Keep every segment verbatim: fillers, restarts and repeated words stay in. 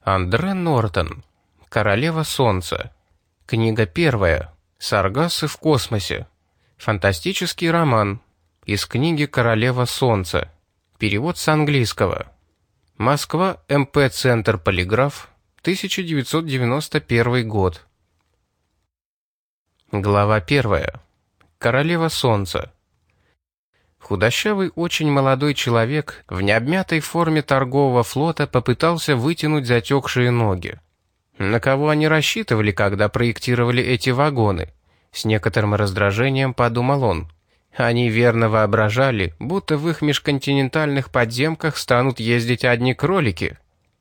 Андре Нортон. Королева Солнца. Книга первая. Саргассы в космосе. Фантастический роман. Из книги «Королева Солнца». Перевод с английского. Москва, эм пэ Центр Полиграф, тысяча девятьсот девяносто первый год. Глава первая. Королева Солнца. Худощавый, очень молодой человек в необмятой форме торгового флота попытался вытянуть затекшие ноги. На кого они рассчитывали, когда проектировали эти вагоны? С некоторым раздражением подумал он. Они верно воображали, будто в их межконтинентальных подземках станут ездить одни кролики.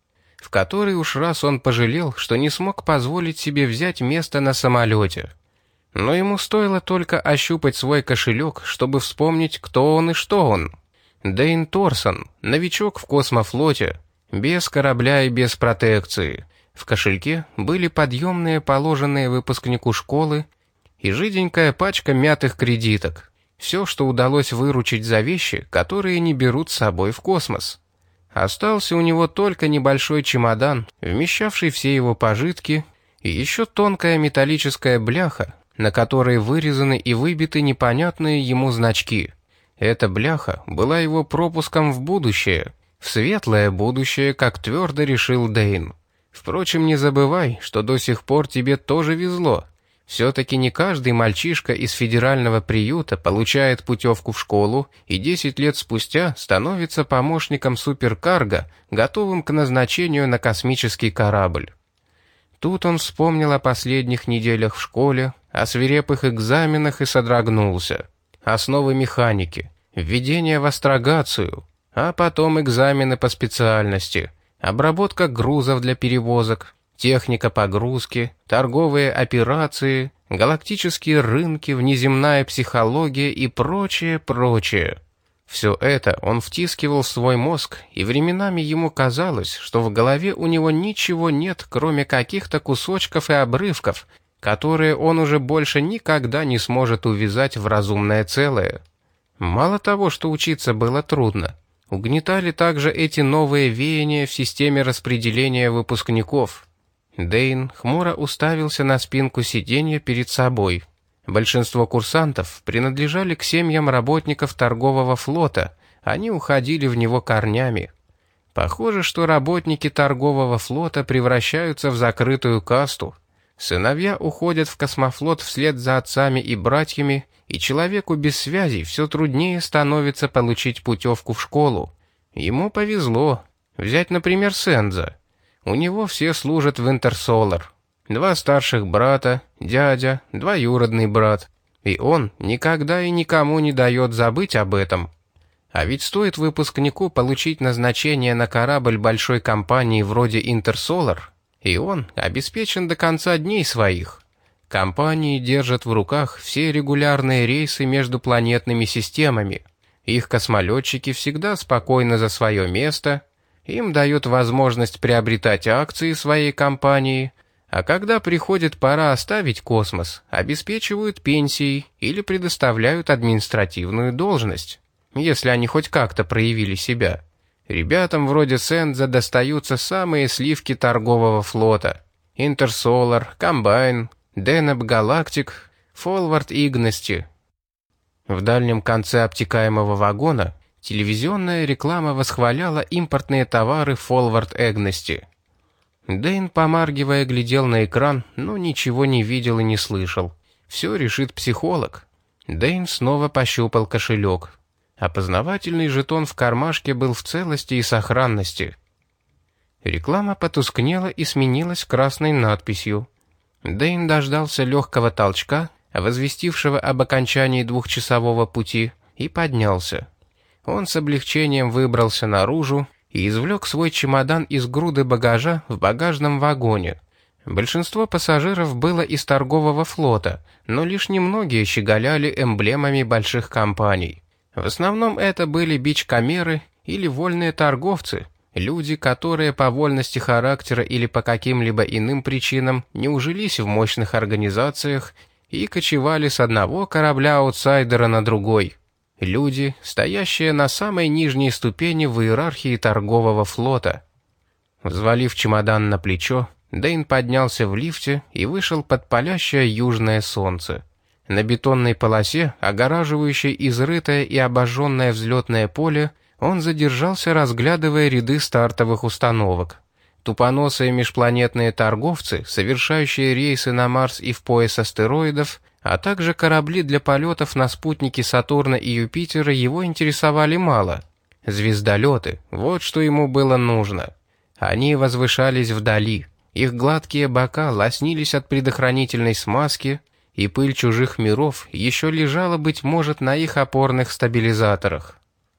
В который уж раз он пожалел, что не смог позволить себе взять место на самолете. Но ему стоило только ощупать свой кошелек, чтобы вспомнить, кто он и что он. Дэйн Торсон, новичок в космофлоте, без корабля и без протекции. В кошельке были подъемные, положенные выпускнику школы, и жиденькая пачка мятых кредиток. Все, что удалось выручить за вещи, которые не берут с собой в космос. Остался у него только небольшой чемодан, вмещавший все его пожитки, и еще тонкая металлическая бляха, на которой вырезаны и выбиты непонятные ему значки. Эта бляха была его пропуском в будущее, в светлое будущее, как твердо решил Дэйн. Впрочем, не забывай, что до сих пор тебе тоже везло. Все-таки не каждый мальчишка из федерального приюта получает путевку в школу и десять лет спустя становится помощником суперкарго, готовым к назначению на космический корабль. Тут он вспомнил о последних неделях в школе, о свирепых экзаменах и содрогнулся. Основы механики, введение в астрогацию, а потом экзамены по специальности, обработка грузов для перевозок, техника погрузки, торговые операции, галактические рынки, внеземная психология и прочее, прочее. Все это он втискивал в свой мозг, и временами ему казалось, что в голове у него ничего нет, кроме каких-то кусочков и обрывков, которые он уже больше никогда не сможет увязать в разумное целое. Мало того, что учиться было трудно, угнетали также эти новые веяния в системе распределения выпускников. Дэйн хмуро уставился на спинку сиденья перед собой. Большинство курсантов принадлежали к семьям работников торгового флота, они уходили в него корнями. Похоже, что работники торгового флота превращаются в закрытую касту. Сыновья уходят в космофлот вслед за отцами и братьями, и человеку без связей все труднее становится получить путевку в школу. Ему повезло. Взять, например, Сенза. У него все служат в Интерсолар. Два старших брата, дядя, двоюродный брат. И он никогда и никому не дает забыть об этом. А ведь стоит выпускнику получить назначение на корабль большой компании вроде Интерсолар, и он обеспечен до конца дней своих. Компании держат в руках все регулярные рейсы между планетными системами. Их космолетчики всегда спокойны за свое место, им дают возможность приобретать акции своей компании, а когда приходит пора оставить космос, обеспечивают пенсией или предоставляют административную должность, если они хоть как-то проявили себя. Ребятам вроде Сенза достаются самые сливки торгового флота. Интерсолар, Комбайн, Денеп Галактик, Фолвард Игности. В дальнем конце обтекаемого вагона телевизионная реклама восхваляла импортные товары Фолвард Игности. Дэйн, помаргивая, глядел на экран, но ничего не видел и не слышал. Все решит психолог. Дэйн снова пощупал кошелек. Опознавательный жетон в кармашке был в целости и сохранности. Реклама потускнела и сменилась красной надписью. Дэйн дождался легкого толчка, возвестившего об окончании двухчасового пути, и поднялся. Он с облегчением выбрался наружу и извлек свой чемодан из груды багажа в багажном вагоне. Большинство пассажиров было из торгового флота, но лишь немногие щеголяли эмблемами больших компаний. В основном это были бичкамеры или вольные торговцы, люди, которые по вольности характера или по каким-либо иным причинам не ужились в мощных организациях и кочевали с одного корабля-аутсайдера на другой. Люди, стоящие на самой нижней ступени в иерархии торгового флота. Взвалив чемодан на плечо, Дэйн поднялся в лифте и вышел под палящее южное солнце. На бетонной полосе, огораживающей изрытое и обожженное взлетное поле, он задержался, разглядывая ряды стартовых установок. Тупоносые межпланетные торговцы, совершающие рейсы на Марс и в пояс астероидов, а также корабли для полетов на спутники Сатурна и Юпитера его интересовали мало. Звездолеты — вот что ему было нужно. Они возвышались вдали, их гладкие бока лоснились от предохранительной смазки, и пыль чужих миров еще лежала, быть может, на их опорных стабилизаторах.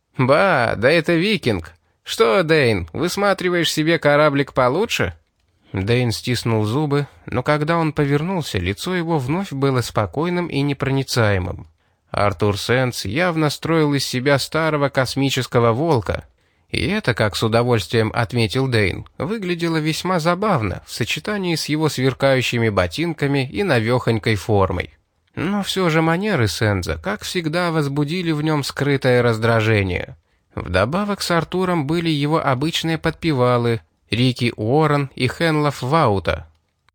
«Ба, да это Викинг! Что, Дэйн, высматриваешь себе кораблик получше?» Дэйн стиснул зубы, но когда он повернулся, лицо его вновь было спокойным и непроницаемым. Артур Сэндс явно строил из себя старого космического волка, и это, как с удовольствием отметил Дэйн, выглядело весьма забавно в сочетании с его сверкающими ботинками и навехонькой формой. Но все же манеры Сэндза, как всегда, возбудили в нем скрытое раздражение. Вдобавок с Артуром были его обычные подпевалы Рики Уоррен и Хенлоф Ваута.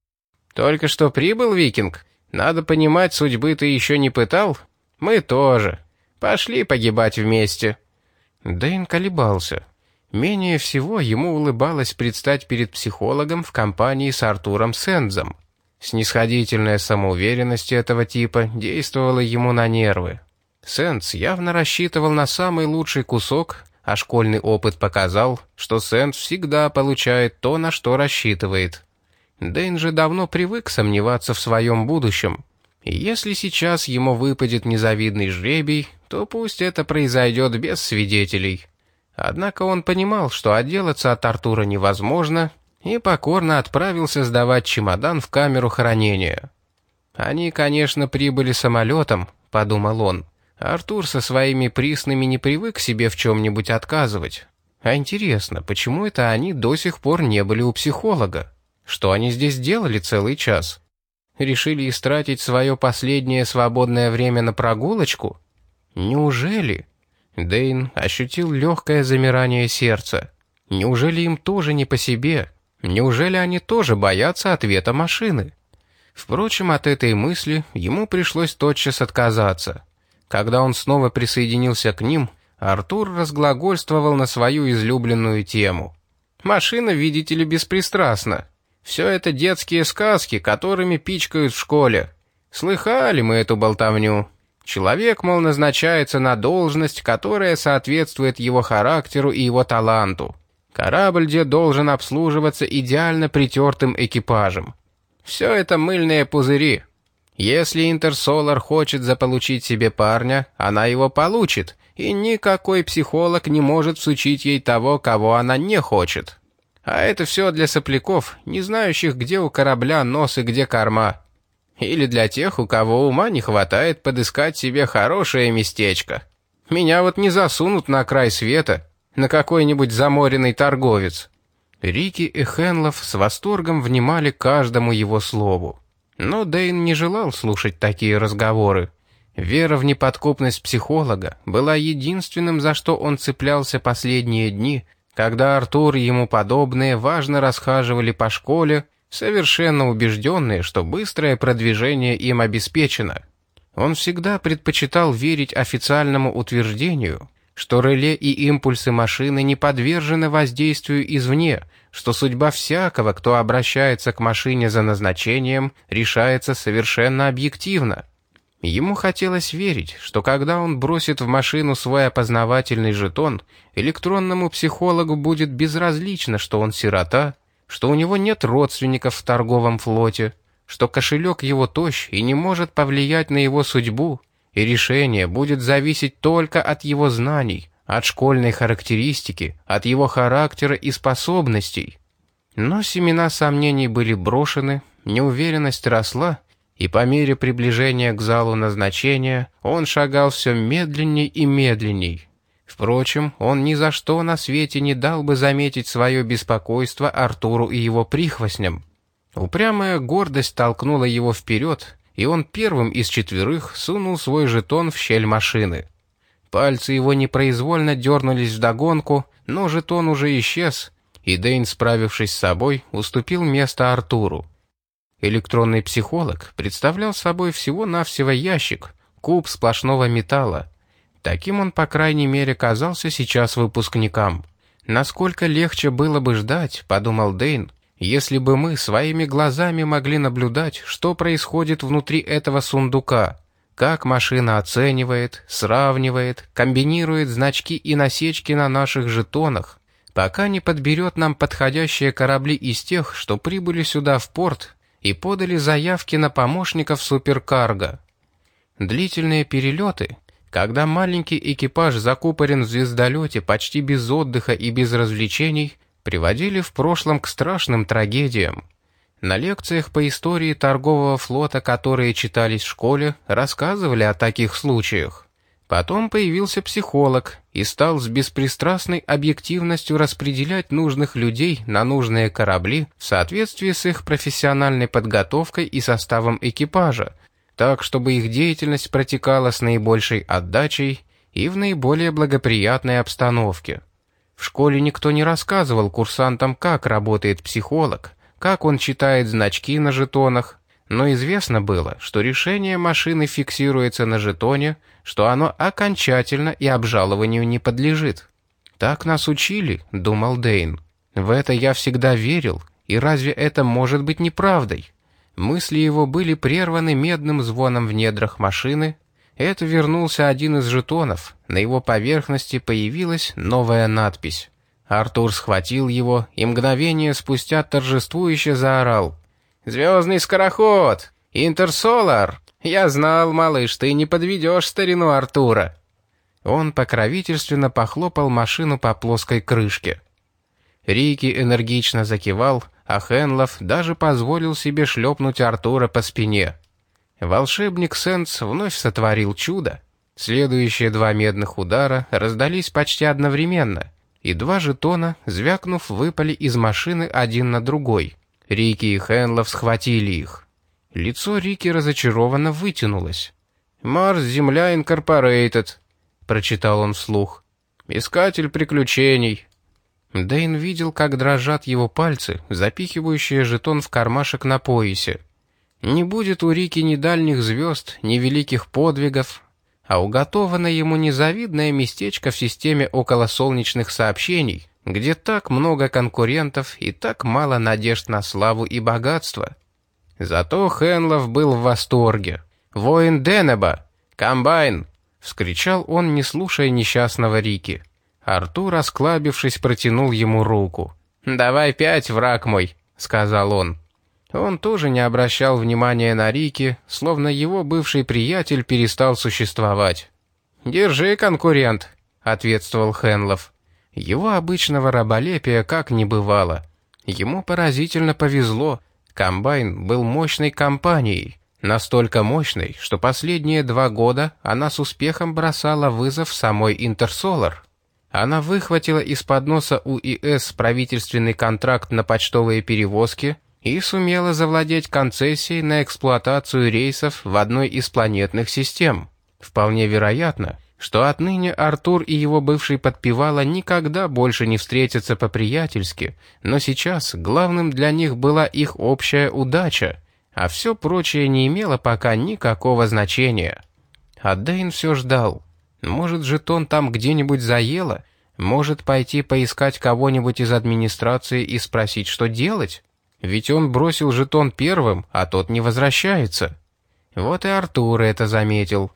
«Только что прибыл, Викинг? Надо понимать, судьбы ты еще не пытал? Мы тоже. Пошли погибать вместе». Дэйн колебался. Менее всего ему улыбалось предстать перед психологом в компании с Артуром Сэндзом. Снисходительная самоуверенность этого типа действовала ему на нервы. Сэндз явно рассчитывал на самый лучший кусок, а школьный опыт показал, что Сэндз всегда получает то, на что рассчитывает. Дэйн же давно привык сомневаться в своем будущем. И если сейчас ему выпадет незавидный жребий, то пусть это произойдет без свидетелей. Однако он понимал, что отделаться от Артура невозможно, и покорно отправился сдавать чемодан в камеру хранения. «Они, конечно, прибыли самолетом», — подумал он. «Артур со своими приснами не привык себе в чем-нибудь отказывать. А интересно, почему это они до сих пор не были у психолога? Что они здесь делали целый час? Решили истратить свое последнее свободное время на прогулочку? Неужели?» Дэйн ощутил легкое замирание сердца. Неужели им тоже не по себе? Неужели они тоже боятся ответа машины? Впрочем, от этой мысли ему пришлось тотчас отказаться. Когда он снова присоединился к ним, Артур разглагольствовал на свою излюбленную тему. «Машина, видите ли, беспристрастна. Все это детские сказки, которыми пичкают в школе. Слыхали мы эту болтовню? Человек, мол, назначается на должность, которая соответствует его характеру и его таланту. Корабль где должен обслуживаться идеально притертым экипажем. Все это мыльные пузыри. Если Интерсолар хочет заполучить себе парня, она его получит, и никакой психолог не может всучить ей того, кого она не хочет. А это все для сопляков, не знающих, где у корабля нос и где корма. Или для тех, у кого ума не хватает подыскать себе хорошее местечко. Меня вот не засунут на край света, на какой-нибудь заморенный торговец». Рики и Хенлоф с восторгом внимали каждому его слову. Но Дэйн не желал слушать такие разговоры. Вера в неподкупность психолога была единственным, за что он цеплялся последние дни, когда Артур и ему подобные важно расхаживали по школе, совершенно убежденные, что быстрое продвижение им обеспечено. Он всегда предпочитал верить официальному утверждению, что реле и импульсы машины не подвержены воздействию извне, что судьба всякого, кто обращается к машине за назначением, решается совершенно объективно. Ему хотелось верить, что когда он бросит в машину свой опознавательный жетон, электронному психологу будет безразлично, что он сирота, что у него нет родственников в торговом флоте, что кошелек его тощ и не может повлиять на его судьбу, и решение будет зависеть только от его знаний, от школьной характеристики, от его характера и способностей. Но семена сомнений были брошены, неуверенность росла, и по мере приближения к залу назначения он шагал все медленней и медленней. Впрочем, он ни за что на свете не дал бы заметить свое беспокойство Артуру и его прихвостням. Упрямая гордость толкнула его вперед, и он первым из четверых сунул свой жетон в щель машины. Пальцы его непроизвольно дернулись вдогонку, но жетон уже исчез, и Дэйн, справившись с собой, уступил место Артуру. Электронный психолог представлял собой всего-навсего ящик, куб сплошного металла. Таким он, по крайней мере, казался сейчас выпускникам. «Насколько легче было бы ждать», — подумал Дэйн, «если бы мы своими глазами могли наблюдать, что происходит внутри этого сундука, как машина оценивает, сравнивает, комбинирует значки и насечки на наших жетонах, пока не подберет нам подходящие корабли из тех, что прибыли сюда в порт и подали заявки на помощников суперкарго. Длительные перелеты, когда маленький экипаж закупорен в звездолете почти без отдыха и без развлечений, приводили в прошлом к страшным трагедиям. На лекциях по истории торгового флота, которые читались в школе, рассказывали о таких случаях. Потом появился психолог и стал с беспристрастной объективностью распределять нужных людей на нужные корабли в соответствии с их профессиональной подготовкой и составом экипажа, так, чтобы их деятельность протекала с наибольшей отдачей и в наиболее благоприятной обстановке. В школе никто не рассказывал курсантам, как работает психолог, как он читает значки на жетонах, но известно было, что решение машины фиксируется на жетоне, что оно окончательно и обжалованию не подлежит. «Так нас учили», — думал Дэйн. «В это я всегда верил, и разве это может быть неправдой?» Мысли его были прерваны медным звоном в недрах машины. Это вернулся один из жетонов, на его поверхности появилась новая надпись. Артур схватил его и мгновение спустя торжествующе заорал: «Звездный скороход! Интерсолар! Я знал, малыш, ты не подведешь старину Артура!» Он покровительственно похлопал машину по плоской крышке. Рики энергично закивал, а Хенлов даже позволил себе шлепнуть Артура по спине. Волшебник Сенс вновь сотворил чудо. Следующие два медных удара раздались почти одновременно, и два жетона, звякнув, выпали из машины один на другой. Рики и Хенлов схватили их. Лицо Рики разочарованно вытянулось. «Марс-Земля Инкорпорейтед», — прочитал он вслух. «Искатель приключений». Дэйн видел, как дрожат его пальцы, запихивающие жетон в кармашек на поясе. Не будет у Рики ни дальних звезд, ни великих подвигов, а уготовано ему незавидное местечко в системе околосолнечных сообщений, где так много конкурентов и так мало надежд на славу и богатство. Зато Хенлов был в восторге. «Воин Денеба! Комбайн!» — вскричал он, не слушая несчастного Рики. Артур, осклабившись, протянул ему руку. «Давай пять, враг мой», — сказал он. Он тоже не обращал внимания на Рики, словно его бывший приятель перестал существовать. «Держи, конкурент», — ответствовал Хенлов. Его обычного раболепия как не бывало. Ему поразительно повезло. Комбайн был мощной компанией, настолько мощной, что последние два года она с успехом бросала вызов самой Интерсолар. Она выхватила из-под носа У И Эс правительственный контракт на почтовые перевозки и сумела завладеть концессией на эксплуатацию рейсов в одной из планетных систем. Вполне вероятно, что отныне Артур и его бывший подпевала никогда больше не встретятся по-приятельски, но сейчас главным для них была их общая удача, а все прочее не имело пока никакого значения. А Дэйн все ждал. Может, жетон там где-нибудь заело? Может, пойти поискать кого-нибудь из администрации и спросить, что делать? Ведь он бросил жетон первым, а тот не возвращается. Вот и Артур это заметил.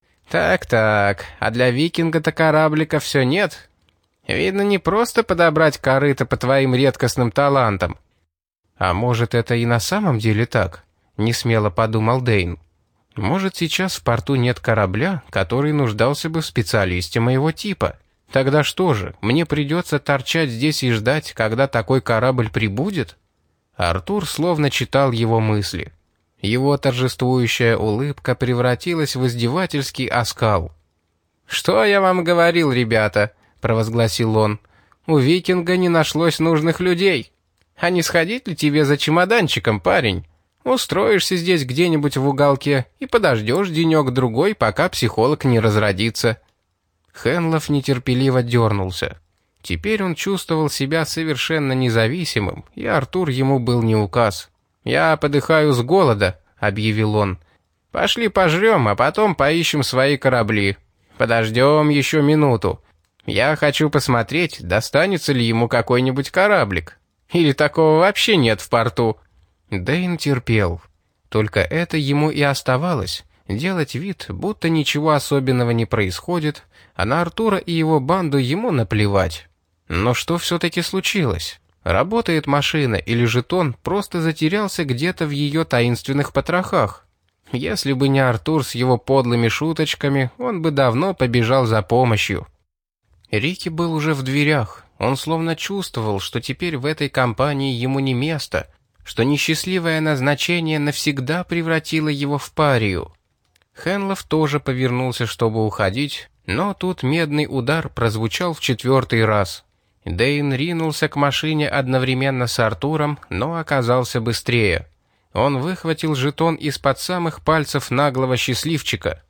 «Так-так, а для викинга-то кораблика все нет? Видно, не просто подобрать корыто по твоим редкостным талантам». «А может, это и на самом деле так?» — несмело подумал Дэйн. «Может, сейчас в порту нет корабля, который нуждался бы в специалисте моего типа? Тогда что же, мне придется торчать здесь и ждать, когда такой корабль прибудет?» Артур словно читал его мысли. Его торжествующая улыбка превратилась в издевательский оскал. «Что я вам говорил, ребята?» — провозгласил он. «У викинга не нашлось нужных людей. А не сходить ли тебе за чемоданчиком, парень? Устроишься здесь где-нибудь в уголке и подождешь денек-другой, пока психолог не разродится». Хенлов нетерпеливо дернулся. Теперь он чувствовал себя совершенно независимым, и Артур ему был не указ. «Я подыхаю с голода», — объявил он. «Пошли пожрем, а потом поищем свои корабли. Подождем еще минуту. Я хочу посмотреть, достанется ли ему какой-нибудь кораблик. Или такого вообще нет в порту». Дэйн терпел. Только это ему и оставалось. Делать вид, будто ничего особенного не происходит, а на Артура и его банду ему наплевать. Но что все-таки случилось? Работает машина или жетон просто затерялся где-то в ее таинственных потрохах? Если бы не Артур с его подлыми шуточками, он бы давно побежал за помощью. Рики был уже в дверях. Он словно чувствовал, что теперь в этой компании ему не место, что несчастливое назначение навсегда превратило его в парию. Хенлов тоже повернулся, чтобы уходить, но тут медный удар прозвучал в четвертый раз. Дэйн ринулся к машине одновременно с Артуром, но оказался быстрее. Он выхватил жетон из-под самых пальцев наглого счастливчика.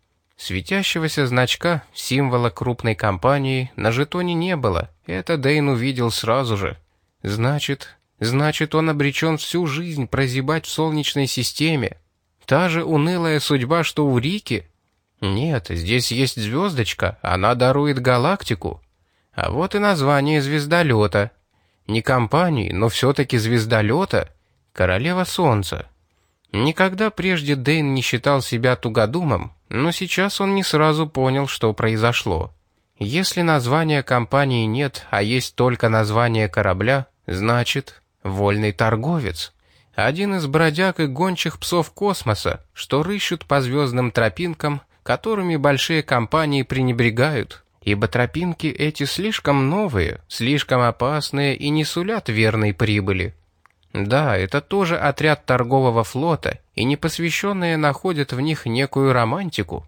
Светящегося значка, символа крупной компании, на жетоне не было. Это Дэйн увидел сразу же. Значит, значит, он обречен всю жизнь прозябать в Солнечной системе. Та же унылая судьба, что у Рики? Нет, здесь есть звездочка, она дарует галактику. А вот и название звездолета. Не компании, но все-таки звездолета. Королева Солнца. Никогда прежде Дэйн не считал себя тугодумом, но сейчас он не сразу понял, что произошло. Если названия компании нет, а есть только название корабля, значит, вольный торговец. Один из бродяг и гончих псов космоса, что рыщут по звездным тропинкам, которыми большие компании пренебрегают, ибо тропинки эти слишком новые, слишком опасные и не сулят верной прибыли. Да, это тоже отряд торгового флота, и непосвященные находят в них некую романтику.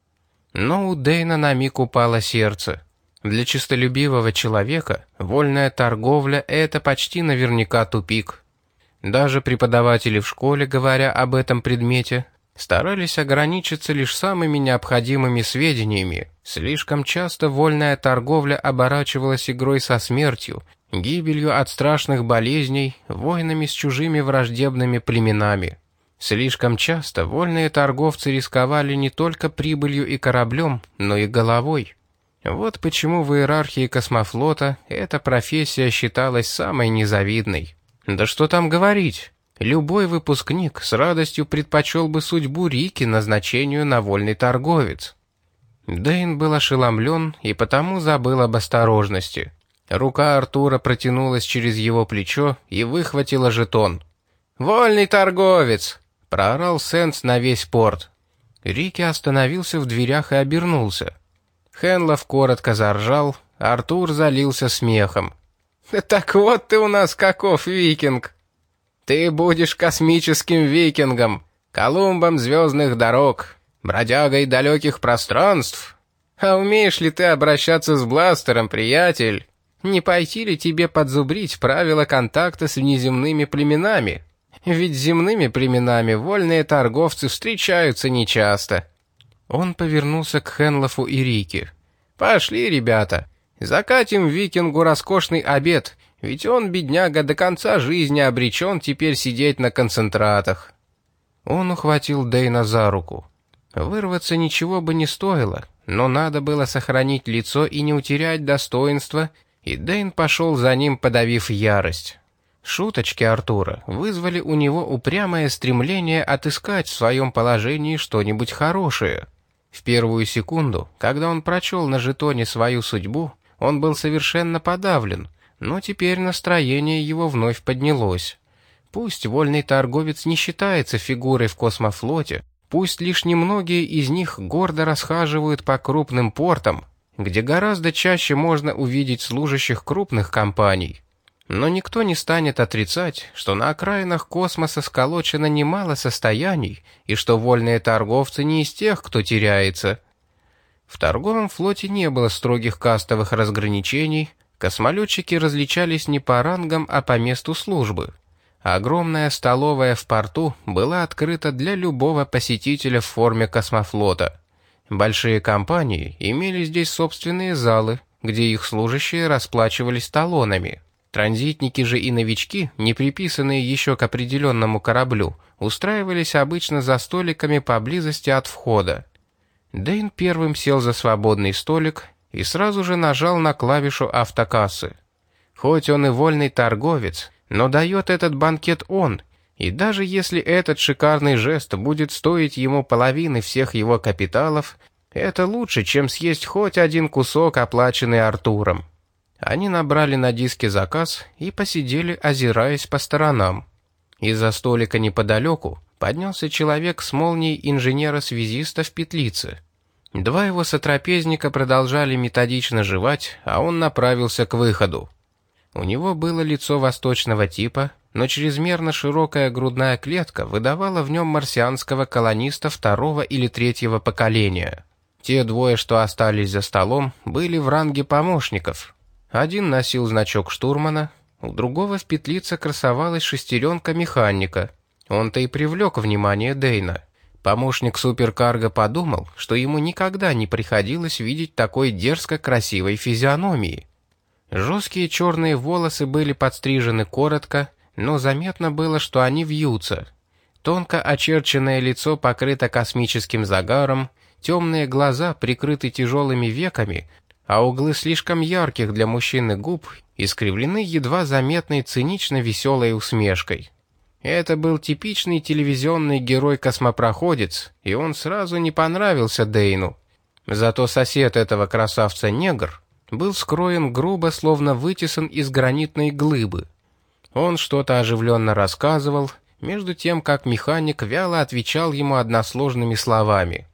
Но у Дэйна на миг упало сердце. Для честолюбивого человека вольная торговля – это почти наверняка тупик. Даже преподаватели в школе, говоря об этом предмете, старались ограничиться лишь самыми необходимыми сведениями. Слишком часто вольная торговля оборачивалась игрой со смертью, гибелью от страшных болезней, войнами с чужими враждебными племенами. Слишком часто вольные торговцы рисковали не только прибылью и кораблем, но и головой. Вот почему в иерархии космофлота эта профессия считалась самой незавидной. Да что там говорить, любой выпускник с радостью предпочел бы судьбу Рики назначению на вольный торговец. Дэйн был ошеломлен и потому забыл об осторожности. Рука Артура протянулась через его плечо и выхватила жетон. «Вольный торговец!» — проорал Сенс на весь порт. Рики остановился в дверях и обернулся. Хенлов коротко заржал, Артур залился смехом. «Так вот ты у нас каков викинг! Ты будешь космическим викингом, Колумбом звездных дорог, бродягой далеких пространств. А умеешь ли ты обращаться с бластером, приятель? Не пойти ли тебе подзубрить правила контакта с внеземными племенами? Ведь с земными племенами вольные торговцы встречаются нечасто». Он повернулся к Хенлофу и Рике. «Пошли, ребята, закатим викингу роскошный обед, ведь он, бедняга, до конца жизни обречен теперь сидеть на концентратах». Он ухватил Дэйна за руку. Вырваться ничего бы не стоило, но надо было сохранить лицо и не утерять достоинства, и Дэйн пошел за ним, подавив ярость. Шуточки Артура вызвали у него упрямое стремление отыскать в своем положении что-нибудь хорошее. В первую секунду, когда он прочел на жетоне свою судьбу, он был совершенно подавлен, но теперь настроение его вновь поднялось. Пусть вольный торговец не считается фигурой в космофлоте, пусть лишь немногие из них гордо расхаживают по крупным портам, где гораздо чаще можно увидеть служащих крупных компаний. Но никто не станет отрицать, что на окраинах космоса сколочено немало состояний, и что вольные торговцы не из тех, кто теряется. В торговом флоте не было строгих кастовых разграничений, космолетчики различались не по рангам, а по месту службы. Огромная столовая в порту была открыта для любого посетителя в форме космофлота. Большие компании имели здесь собственные залы, где их служащие расплачивались талонами. Транзитники же и новички, не приписанные еще к определенному кораблю, устраивались обычно за столиками поблизости от входа. Дэйн первым сел за свободный столик и сразу же нажал на клавишу автокассы. Хоть он и вольный торговец, но дает этот банкет он, и даже если этот шикарный жест будет стоить ему половины всех его капиталов, это лучше, чем съесть хоть один кусок, оплаченный Артуром. Они набрали на диске заказ и посидели, озираясь по сторонам. Из-за столика неподалеку поднялся человек с молнией инженера-связиста в петлице. Два его сотрапезника продолжали методично жевать, а он направился к выходу. У него было лицо восточного типа, но чрезмерно широкая грудная клетка выдавала в нем марсианского колониста второго или третьего поколения. Те двое, что остались за столом, были в ранге помощников. Один носил значок штурмана, у другого в петлице красовалась шестеренка механика. Он-то и привлек внимание Дэйна. Помощник суперкарго подумал, что ему никогда не приходилось видеть такой дерзко красивой физиономии. Жесткие черные волосы были подстрижены коротко, но заметно было, что они вьются. Тонко очерченное лицо покрыто космическим загаром, темные глаза прикрыты тяжелыми веками, а углы слишком ярких для мужчины губ искривлены едва заметной цинично-веселой усмешкой. Это был типичный телевизионный герой-космопроходец, и он сразу не понравился Дэйну. Зато сосед этого красавца-негр был скроен грубо, словно вытесан из гранитной глыбы. Он что-то оживленно рассказывал, между тем как механик вяло отвечал ему односложными словами.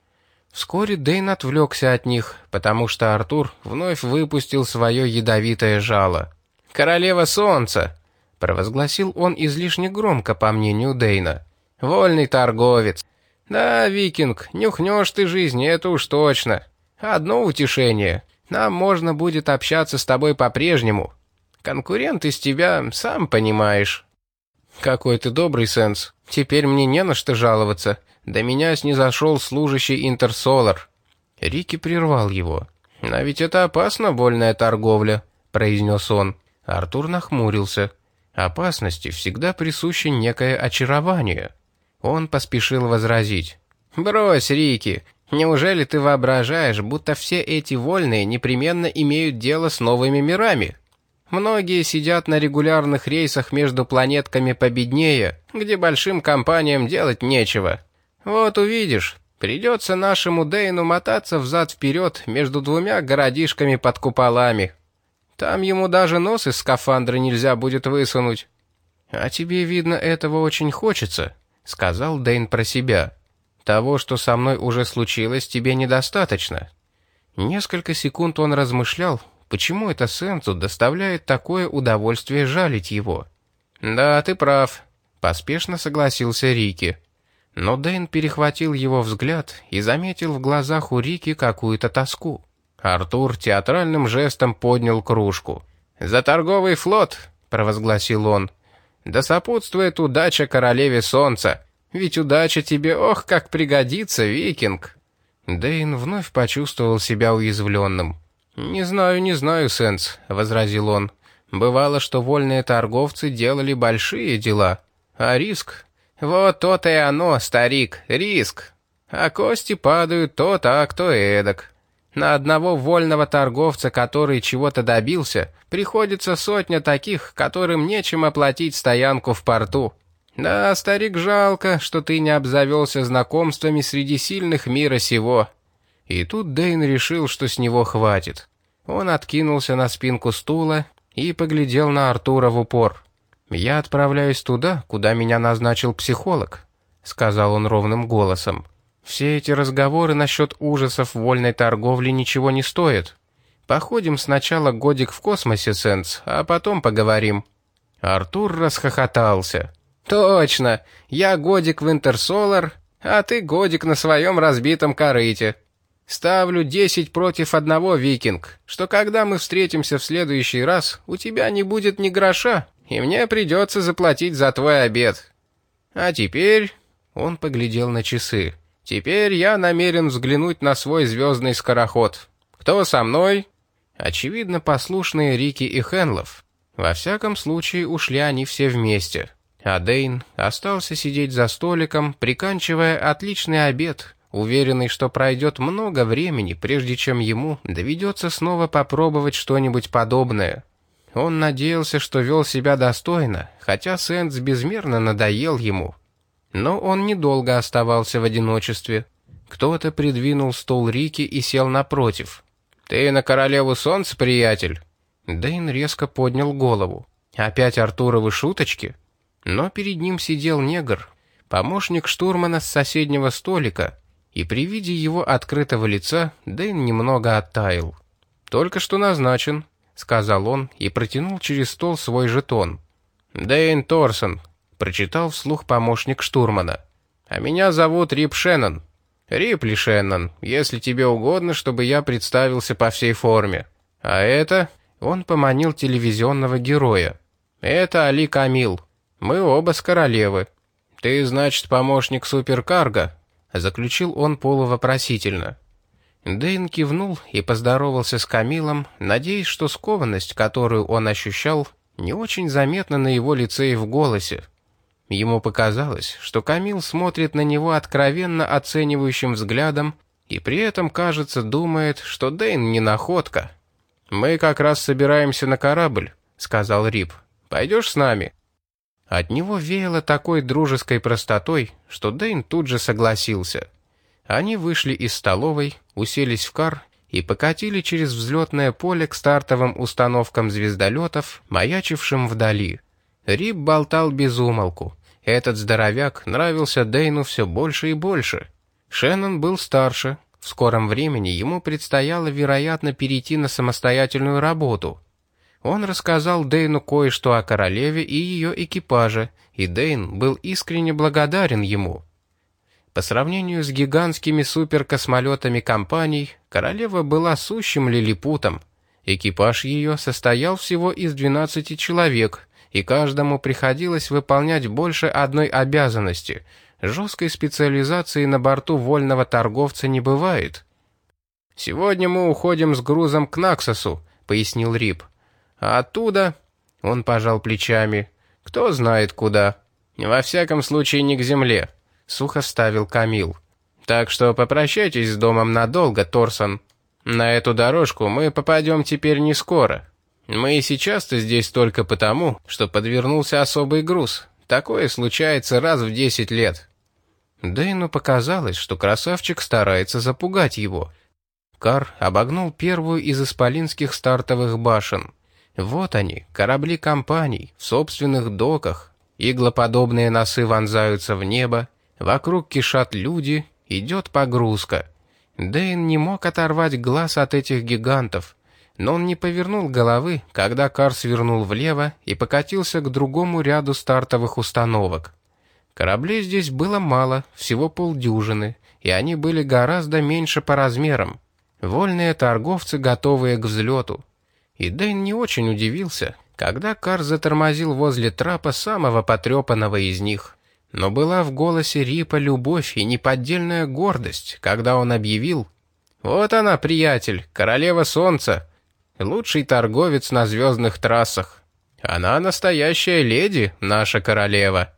Вскоре Дэйн отвлекся от них, потому что Артур вновь выпустил свое ядовитое жало. «Королева Солнца!» — провозгласил он излишне громко, по мнению Дэйна. «Вольный торговец. Да, викинг, нюхнешь ты жизни, это уж точно. Одно утешение. Нам можно будет общаться с тобой по-прежнему. Конкурент из тебя, сам понимаешь». «Какой ты добрый, Сенс. Теперь мне не на что жаловаться. До меня снизошел служащий Интерсолар». Рики прервал его. «А ведь это опасно, вольная торговля», — произнес он. Артур нахмурился. Опасности всегда присуще некое очарование. Он поспешил возразить. «Брось, Рики, неужели ты воображаешь, будто все эти вольные непременно имеют дело с новыми мирами? Многие сидят на регулярных рейсах между планетками победнее, где большим компаниям делать нечего. Вот увидишь, придется нашему Дэйну мотаться взад-вперед между двумя городишками под куполами. Там ему даже нос из скафандра нельзя будет высунуть». «А тебе, видно, этого очень хочется», — сказал Дэйн про себя. «Того, что со мной уже случилось, тебе недостаточно». Несколько секунд он размышлял, почему это Сенсу доставляет такое удовольствие жалить его. «Да, ты прав», — поспешно согласился Рики. Но Дэйн перехватил его взгляд и заметил в глазах у Рики какую-то тоску. Артур театральным жестом поднял кружку. «За торговый флот!» — провозгласил он. «Да сопутствует удача королеве Солнца! Ведь удача тебе, ох, как пригодится, викинг!» Дэйн вновь почувствовал себя уязвленным. «Не знаю, не знаю, Сенс», — возразил он. «Бывало, что вольные торговцы делали большие дела. А риск? Вот то-то и оно, старик, риск. А кости падают то так, то эдак. На одного вольного торговца, который чего-то добился, приходится сотня таких, которым нечем оплатить стоянку в порту. Да, старик, жалко, что ты не обзавелся знакомствами среди сильных мира сего». И тут Дэйн решил, что с него хватит. Он откинулся на спинку стула и поглядел на Артура в упор. «Я отправляюсь туда, куда меня назначил психолог», — сказал он ровным голосом. «Все эти разговоры насчет ужасов вольной торговли ничего не стоят. Походим сначала годик в космосе, Сенс, а потом поговорим». Артур расхохотался. «Точно! Я годик в Интерсолар, а ты годик на своем разбитом корыте. Ставлю десять против одного, викинг, что когда мы встретимся в следующий раз, у тебя не будет ни гроша, и мне придется заплатить за твой обед. А теперь...» Он поглядел на часы. «Теперь я намерен взглянуть на свой звездный скороход. Кто со мной?» Очевидно, послушные Рики и Хенлов. Во всяком случае, ушли они все вместе. А Дэйн остался сидеть за столиком, приканчивая отличный обед, уверенный, что пройдет много времени, прежде чем ему доведется снова попробовать что-нибудь подобное. Он надеялся, что вел себя достойно, хотя Сэндс безмерно надоел ему. Но он недолго оставался в одиночестве. Кто-то придвинул стол Рики и сел напротив. «Ты на королеву солнца, приятель?» Дэйн резко поднял голову. «Опять Артуровы шуточки?» Но перед ним сидел негр, помощник штурмана с соседнего столика, и при виде его открытого лица Дэйн немного оттаял. «Только что назначен», — сказал он и протянул через стол свой жетон. «Дэйн Торсон», — прочитал вслух помощник штурмана. «А меня зовут Рип Шеннон. Рипли Шеннон, если тебе угодно, чтобы я представился по всей форме. А это...» — он поманил телевизионного героя. «Это Али Камил. Мы оба с королевы. Ты, значит, помощник суперкарго?» — заключил он полувопросительно. Дэйн кивнул и поздоровался с Камилом, надеясь, что скованность, которую он ощущал, не очень заметна на его лице и в голосе. Ему показалось, что Камил смотрит на него откровенно оценивающим взглядом и при этом, кажется, думает, что Дэйн не находка. «Мы как раз собираемся на корабль», — сказал Рип. «Пойдешь с нами?» От него веяло такой дружеской простотой, что Дэйн тут же согласился. Они вышли из столовой, уселись в кар и покатили через взлетное поле к стартовым установкам звездолетов, маячившим вдали. Рип болтал без умолку. Этот здоровяк нравился Дэйну все больше и больше. Шеннон был старше. В скором времени ему предстояло, вероятно, перейти на самостоятельную работу. Он рассказал Дэйну кое-что о королеве и ее экипаже, и Дэйн был искренне благодарен ему. По сравнению с гигантскими суперкосмолетами компаний, королева была сущим лилипутом. Экипаж ее состоял всего из двенадцати человек, и каждому приходилось выполнять больше одной обязанности. Жесткой специализации на борту вольного торговца не бывает. «Сегодня мы уходим с грузом к Наксосу», — пояснил Рип. «А оттуда...» — он пожал плечами. «Кто знает куда. Во всяком случае не к земле», — сухо вставил Камил. «Так что попрощайтесь с домом надолго, Торсон. На эту дорожку мы попадем теперь не скоро. Мы и сейчас-то здесь только потому, что подвернулся особый груз. Такое случается раз в десять лет». Дэйну показалось, что красавчик старается запугать его. Кар обогнул первую из исполинских стартовых башен. Вот они, корабли компаний, в собственных доках. Иглоподобные носы вонзаются в небо, вокруг кишат люди, идет погрузка. Дэйн не мог оторвать глаз от этих гигантов, но он не повернул головы, когда Кар свернул влево и покатился к другому ряду стартовых установок. Кораблей здесь было мало, всего полдюжины, и они были гораздо меньше по размерам. Вольные торговцы, готовые к взлету. И Дэйн не очень удивился, когда Кар затормозил возле трапа самого потрепанного из них. Но была в голосе Рипа любовь и неподдельная гордость, когда он объявил: «Вот она, приятель, королева солнца, лучший торговец на звездных трассах. Она настоящая леди, наша королева».